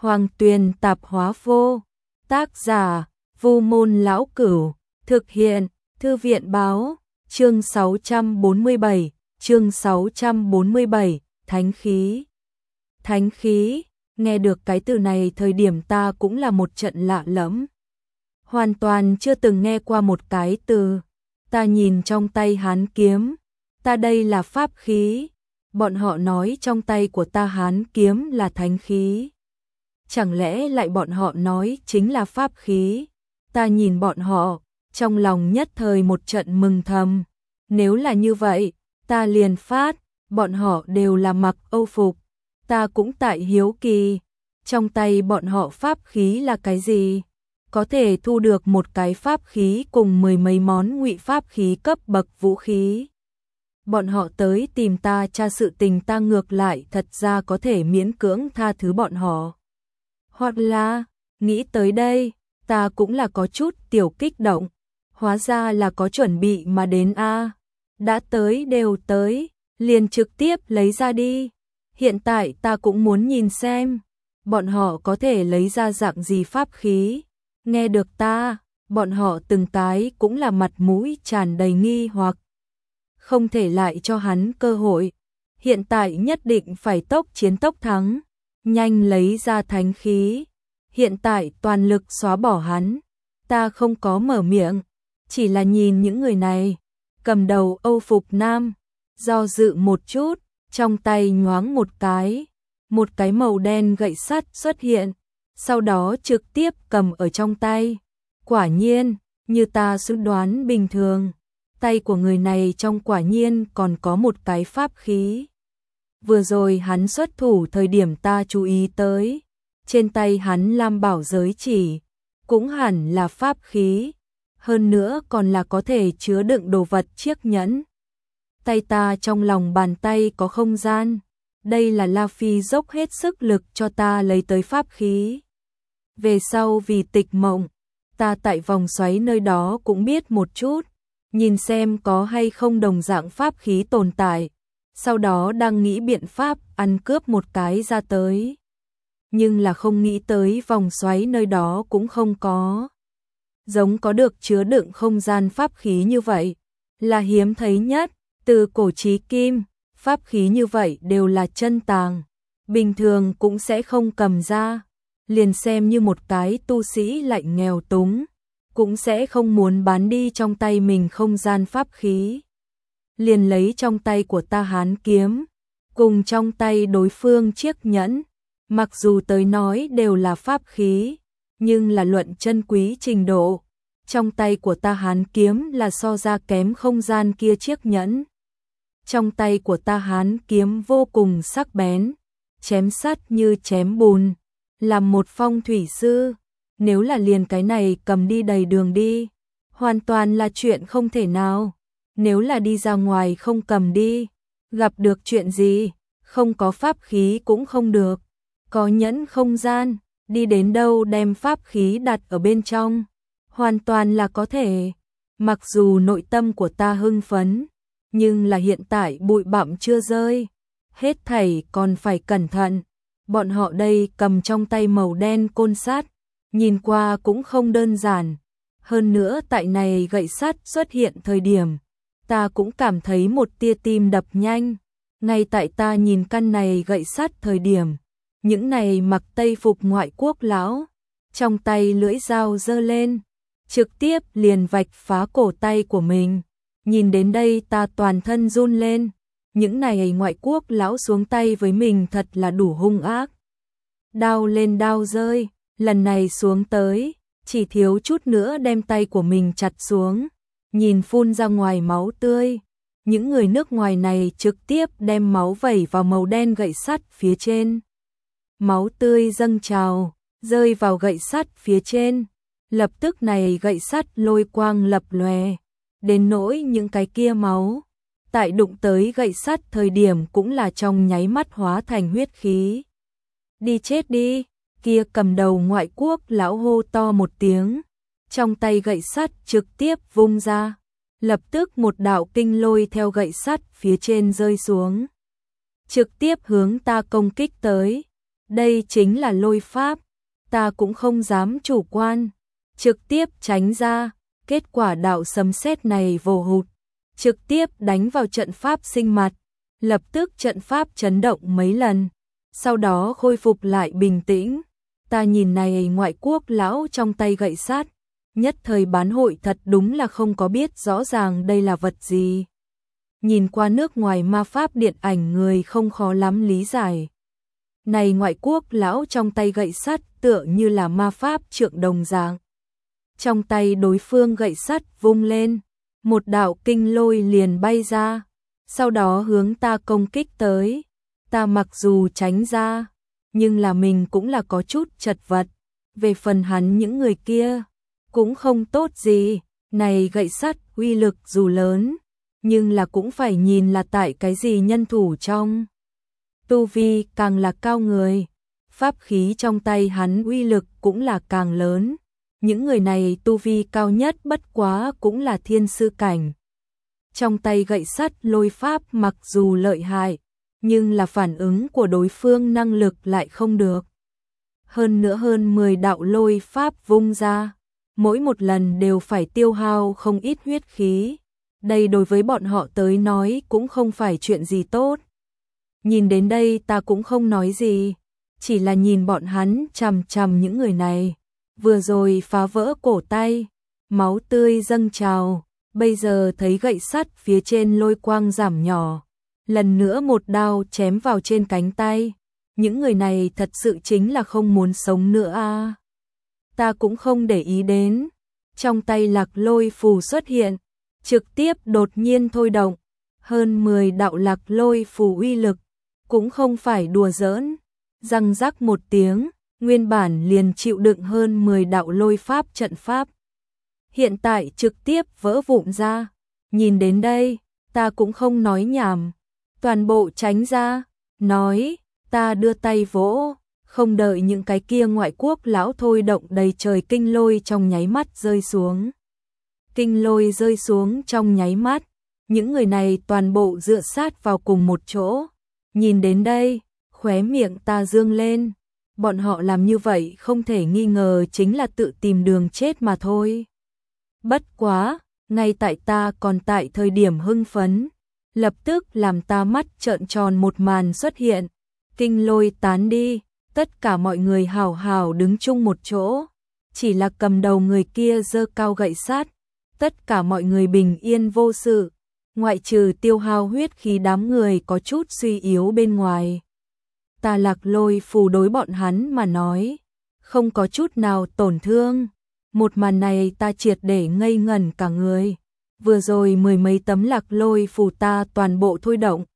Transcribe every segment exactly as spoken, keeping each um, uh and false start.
Hoàng Tuyền Tạp Hóa Vô. Tác giả Vu Môn Lão Cửu. Thực hiện Thư viện Báo. Chương sáu trăm bốn mươi bảy. Chương sáu trăm bốn mươi bảy. Thánh khí. Thánh khí. Nghe được cái từ này thời điểm ta cũng là một trận lạ lẫm. Hoàn toàn chưa từng nghe qua một cái từ. Ta nhìn trong tay Hán kiếm. Ta đây là pháp khí. Bọn họ nói trong tay của ta Hán kiếm là thánh khí. Chẳng lẽ lại bọn họ nói chính là pháp khí? Ta nhìn bọn họ, trong lòng nhất thời một trận mừng thầm. Nếu là như vậy, ta liền phát, bọn họ đều là mặc Âu phục. Ta cũng tại hiếu kỳ, trong tay bọn họ pháp khí là cái gì? Có thể thu được một cái pháp khí cùng mười mấy món ngụy pháp khí cấp bậc vũ khí. Bọn họ tới tìm ta tra sự tình, ta ngược lại thật ra có thể miễn cưỡng tha thứ bọn họ. Hoặc là, nghĩ tới đây, ta cũng là có chút tiểu kích động. Hóa ra là có chuẩn bị mà đến a. Đã tới đều tới, liền trực tiếp lấy ra đi. Hiện tại ta cũng muốn nhìn xem, bọn họ có thể lấy ra dạng gì pháp khí. Nghe được ta, bọn họ từng cái cũng là mặt mũi tràn đầy nghi hoặc. Không thể lại cho hắn cơ hội. Hiện tại nhất định phải tốc chiến tốc thắng. Nhanh lấy ra thánh khí. Hiện tại toàn lực xóa bỏ hắn. Ta không có mở miệng. Chỉ là nhìn những người này. Cầm đầu Âu phục nam. Do dự một chút. Trong tay nhoáng một cái. Một cái màu đen gậy sắt xuất hiện. Sau đó trực tiếp cầm ở trong tay. Quả nhiên, như ta suy đoán bình thường. Tay của người này trong quả nhiên còn có một cái pháp khí. Vừa rồi hắn xuất thủ thời điểm ta chú ý tới. Trên tay hắn lam bảo giới chỉ. Cũng hẳn là pháp khí. Hơn nữa còn là có thể chứa đựng đồ vật chiếc nhẫn. Tay ta trong lòng bàn tay có không gian. Đây là La Phi dốc hết sức lực cho ta lấy tới pháp khí. Về sau vì tịch mộng, ta tại vòng xoáy nơi đó cũng biết một chút. Nhìn xem có hay không đồng dạng pháp khí tồn tại. Sau đó đang nghĩ biện pháp ăn cướp một cái ra tới. Nhưng là không nghĩ tới vòng xoáy nơi đó cũng không có. Giống có được chứa đựng không gian pháp khí như vậy. Là hiếm thấy nhất, từ cổ chí kim, pháp khí như vậy đều là chân tàng. Bình thường cũng sẽ không cầm ra. Liền xem như một cái tu sĩ lạnh nghèo túng. Cũng sẽ không muốn bán đi trong tay mình không gian pháp khí. Liền lấy trong tay của ta Hán kiếm, cùng trong tay đối phương chiếc nhẫn, mặc dù tới nói đều là pháp khí, nhưng là luận chân quý trình độ. Trong tay của ta Hán kiếm là so ra kém không gian kia chiếc nhẫn. Trong tay của ta Hán kiếm vô cùng sắc bén, chém sắt như chém bùn, làm một phong thủy sư. Nếu là liền cái này cầm đi đầy đường đi, hoàn toàn là chuyện không thể nào. Nếu là đi ra ngoài không cầm đi, gặp được chuyện gì, không có pháp khí cũng không được. Có nhẫn không gian, đi đến đâu đem pháp khí đặt ở bên trong, hoàn toàn là có thể. Mặc dù nội tâm của ta hưng phấn, nhưng là hiện tại bụi bặm chưa rơi, hết thảy còn phải cẩn thận. Bọn họ đây cầm trong tay màu đen côn sắt, nhìn qua cũng không đơn giản. Hơn nữa tại này gậy sắt xuất hiện thời điểm, ta cũng cảm thấy một tia tim đập nhanh. Ngay tại ta nhìn căn này gậy sắt thời điểm, những này mặc tây phục ngoại quốc lão, trong tay lưỡi dao giơ lên, trực tiếp liền vạch phá cổ tay của mình. Nhìn đến đây ta toàn thân run lên. Những này ngoại quốc lão xuống tay với mình thật là đủ hung ác. Đao lên đao rơi, lần này xuống tới, chỉ thiếu chút nữa đem tay của mình chặt xuống. Nhìn phun ra ngoài máu tươi. Những người nước ngoài này trực tiếp đem máu vẩy vào màu đen gậy sắt phía trên. Máu tươi dâng trào, rơi vào gậy sắt phía trên. Lập tức này gậy sắt lôi quang lập lòe. Đến nỗi những cái kia máu, tại đụng tới gậy sắt thời điểm cũng là trong nháy mắt hóa thành huyết khí. Đi chết đi, kia cầm đầu ngoại quốc lão hô to một tiếng. Trong tay gậy sắt trực tiếp vung ra. Lập tức một đạo kinh lôi theo gậy sắt phía trên rơi xuống. Trực tiếp hướng ta công kích tới. Đây chính là lôi pháp, ta cũng không dám chủ quan, trực tiếp tránh ra, kết quả đạo sấm sét này vồ hụt, trực tiếp đánh vào trận pháp sinh mặt, lập tức trận pháp chấn động mấy lần, sau đó khôi phục lại bình tĩnh. Ta nhìn này ngoại quốc lão trong tay gậy sắt, nhất thời bán hội thật đúng là không có biết rõ ràng đây là vật gì. Nhìn qua nước ngoài ma pháp điện ảnh người không khó lắm lý giải. Này ngoại quốc lão trong tay gậy sắt tựa như là ma pháp trượng đồng dạng. Trong tay đối phương gậy sắt vung lên, một đạo kinh lôi liền bay ra, sau đó hướng ta công kích tới. Ta mặc dù tránh ra, nhưng là mình cũng là có chút chật vật. Về phần hắn những người kia, cũng không tốt gì. Này gậy sắt uy lực dù lớn, nhưng là cũng phải nhìn là tại cái gì nhân thủ trong. Tu vi càng là cao người, pháp khí trong tay hắn uy lực cũng là càng lớn. Những người này tu vi cao nhất bất quá cũng là thiên sư cảnh. Trong tay gậy sắt lôi pháp mặc dù lợi hại, nhưng là phản ứng của đối phương năng lực lại không được. Hơn nữa hơn mười đạo lôi pháp vung ra, mỗi một lần đều phải tiêu hao không ít huyết khí. Đây đối với bọn họ tới nói cũng không phải chuyện gì tốt. Nhìn đến đây ta cũng không nói gì, chỉ là nhìn bọn hắn chằm chằm những người này. Vừa rồi phá vỡ cổ tay, máu tươi dâng trào, bây giờ thấy gậy sắt phía trên lôi quang giảm nhỏ. Lần nữa một đao chém vào trên cánh tay. Những người này thật sự chính là không muốn sống nữa à. Ta cũng không để ý đến. Trong tay lạc lôi phù xuất hiện, trực tiếp đột nhiên thôi động. Hơn mười đạo lạc lôi phù uy lực, cũng không phải đùa giỡn. Răng rắc một tiếng, nguyên bản liền chịu đựng hơn mười đạo lôi pháp trận pháp. Hiện tại trực tiếp vỡ vụn ra. Nhìn đến đây, ta cũng không nói nhảm. Toàn bộ tránh ra, nói, ta đưa tay vỗ, không đợi những cái kia ngoại quốc lão thôi động đầy trời kinh lôi trong nháy mắt rơi xuống. Kinh lôi rơi xuống trong nháy mắt, những người này toàn bộ dựa sát vào cùng một chỗ. Nhìn đến đây, khóe miệng ta dương lên, bọn họ làm như vậy không thể nghi ngờ chính là tự tìm đường chết mà thôi. Bất quá, ngay tại ta còn tại thời điểm hưng phấn, lập tức làm ta mắt trợn tròn một màn xuất hiện. Kinh lôi tán đi, tất cả mọi người hào hào đứng chung một chỗ. Chỉ là cầm đầu người kia giơ cao gậy sắt, tất cả mọi người bình yên vô sự, ngoại trừ tiêu hao huyết khí đám người có chút suy yếu bên ngoài. Ta lạc lôi phù đối bọn hắn mà nói, không có chút nào tổn thương. Một màn này ta triệt để ngây ngẩn cả người. Vừa rồi mười mấy tấm lạc lôi phù ta toàn bộ thôi động,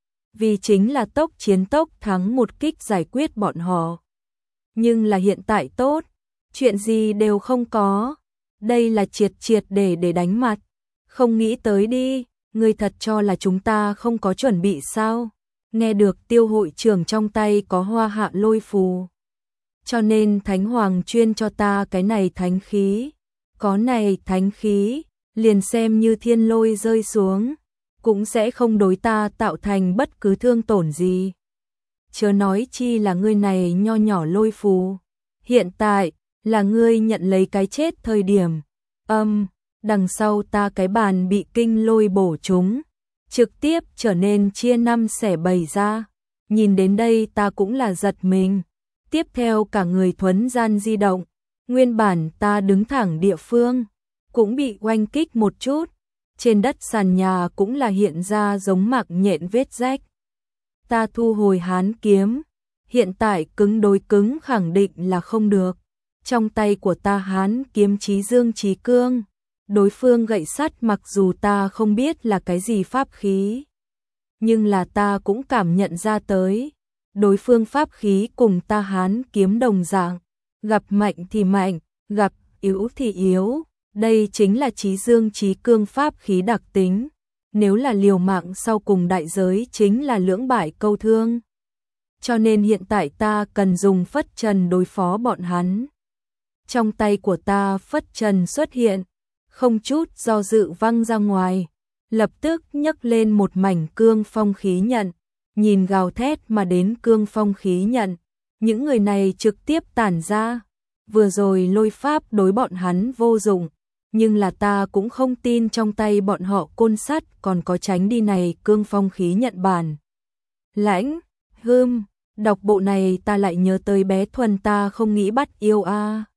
vì chính là tốc chiến tốc thắng một kích giải quyết bọn họ. Nhưng là hiện tại tốt, chuyện gì đều không có. Đây là triệt triệt để để đánh mặt. Không nghĩ tới đi, ngươi thật cho là chúng ta không có chuẩn bị sao? Nghe được Tiêu hội trưởng trong tay có hoa hạ lôi phù, cho nên Thánh Hoàng chuyên cho ta cái này thánh khí. Có này thánh khí, liền xem như thiên lôi rơi xuống, cũng sẽ không đối ta tạo thành bất cứ thương tổn gì. Chớ nói chi là ngươi này nho nhỏ lôi phù. Hiện tại, là ngươi nhận lấy cái chết thời điểm. Âm, um, đằng sau ta cái bàn bị kinh lôi bổ trúng, trực tiếp trở nên chia năm xẻ bảy ra. Nhìn đến đây ta cũng là giật mình. Tiếp theo cả người thuấn gian di động, nguyên bản ta đứng thẳng địa phương, cũng bị oanh kích một chút. Trên đất sàn nhà cũng là hiện ra giống mạc nhện vết rách. Ta thu hồi hán kiếm, hiện tại cứng đối cứng khẳng định là không được. Trong tay của ta hán kiếm chí dương chí cương, đối phương gậy sắt mặc dù ta không biết là cái gì pháp khí, nhưng là ta cũng cảm nhận ra tới. Đối phương pháp khí cùng ta hán kiếm đồng dạng, gặp mạnh thì mạnh, gặp yếu thì yếu. Đây chính là chí dương chí cương pháp khí đặc tính. Nếu là liều mạng sau cùng đại giới chính là lưỡng bại câu thương. Cho nên hiện tại ta cần dùng phất trần đối phó bọn hắn. Trong tay của ta phất trần xuất hiện, không chút do dự văng ra ngoài, lập tức nhấc lên một mảnh cương phong khí nhận. Nhìn gào thét mà đến cương phong khí nhận, những người này trực tiếp tản ra. Vừa rồi lôi pháp đối bọn hắn vô dụng, nhưng là ta cũng không tin trong tay bọn họ côn sắt còn có tránh đi này cương phong khí nhận bản. Lãnh, hươm, đọc bộ này ta lại nhớ tới bé Thuần ta không nghĩ bắt yêu a.